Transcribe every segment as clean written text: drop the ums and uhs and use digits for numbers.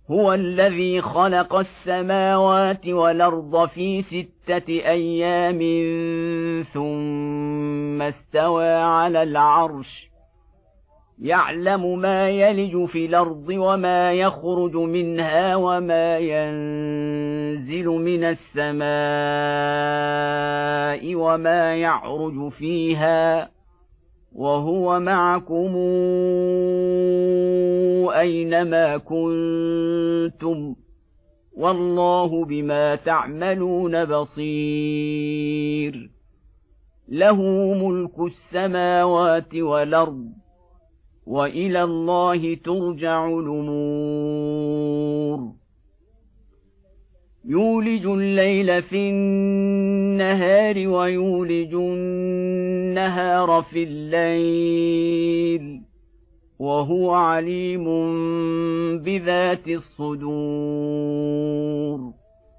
هو الذي خلق السماوات والأرض في 6 أيام ثم استوى على العرش يعلم ما يلج في الأرض وما يخرج منها وما ينزل من السماء وما يعرج فيها وهو معكم أينما كنتم والله بما تعملون بصير له ملك السماوات والأرض وإلى الله ترجع الأمور يولج الليل في النهار ويولج النهار في الليل وهو عليم بذات الصدور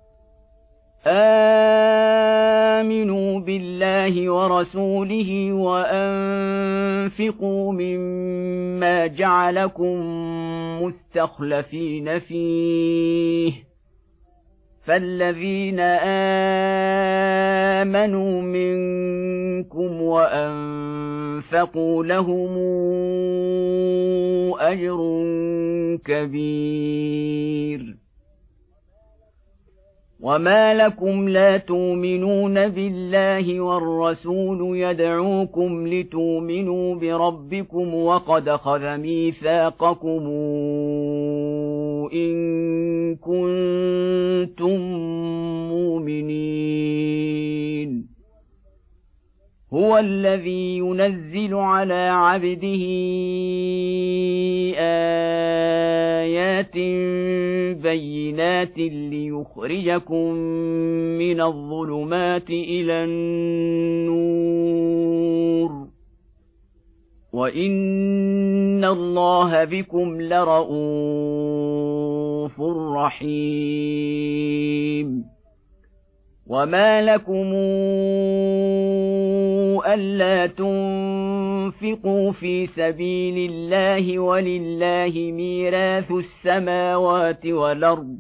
آمنوا بالله ورسوله وأنفقوا مما جعلكم مستخلفين فيه فالذين آمنوا منكم وأنفقوا لهم أجر كبير وما لكم لا تؤمنون بالله والرسول يدعوكم لتؤمنوا بربكم وقد أخذ ميثاقكم إن كنتم مؤمنين هو الذي ينزل على عبده آيات بينات ليخرجكم من الظلمات إلى النور وإن الله بكم لرءوف رحيم وما لكم ألا تنفقوا في سبيل الله ولله ميراث السماوات والأرض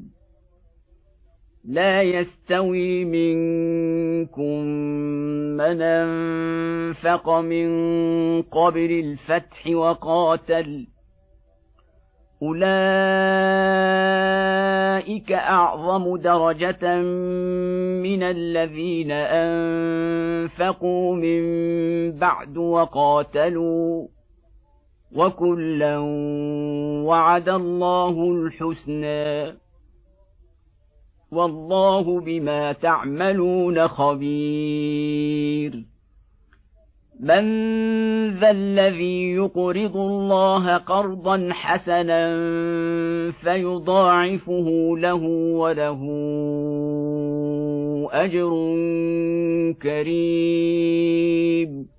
لا يستوي منكم من أنفق من قبل الفتح وقاتل أولئك أعظم درجة من الذين أنفقوا من بعد وقاتلوا وكلا وعد الله الحسنى والله بما تعملون خبير من ذا الذي يقرض الله قرضا حسنا فيضاعفه له وله أجر كريم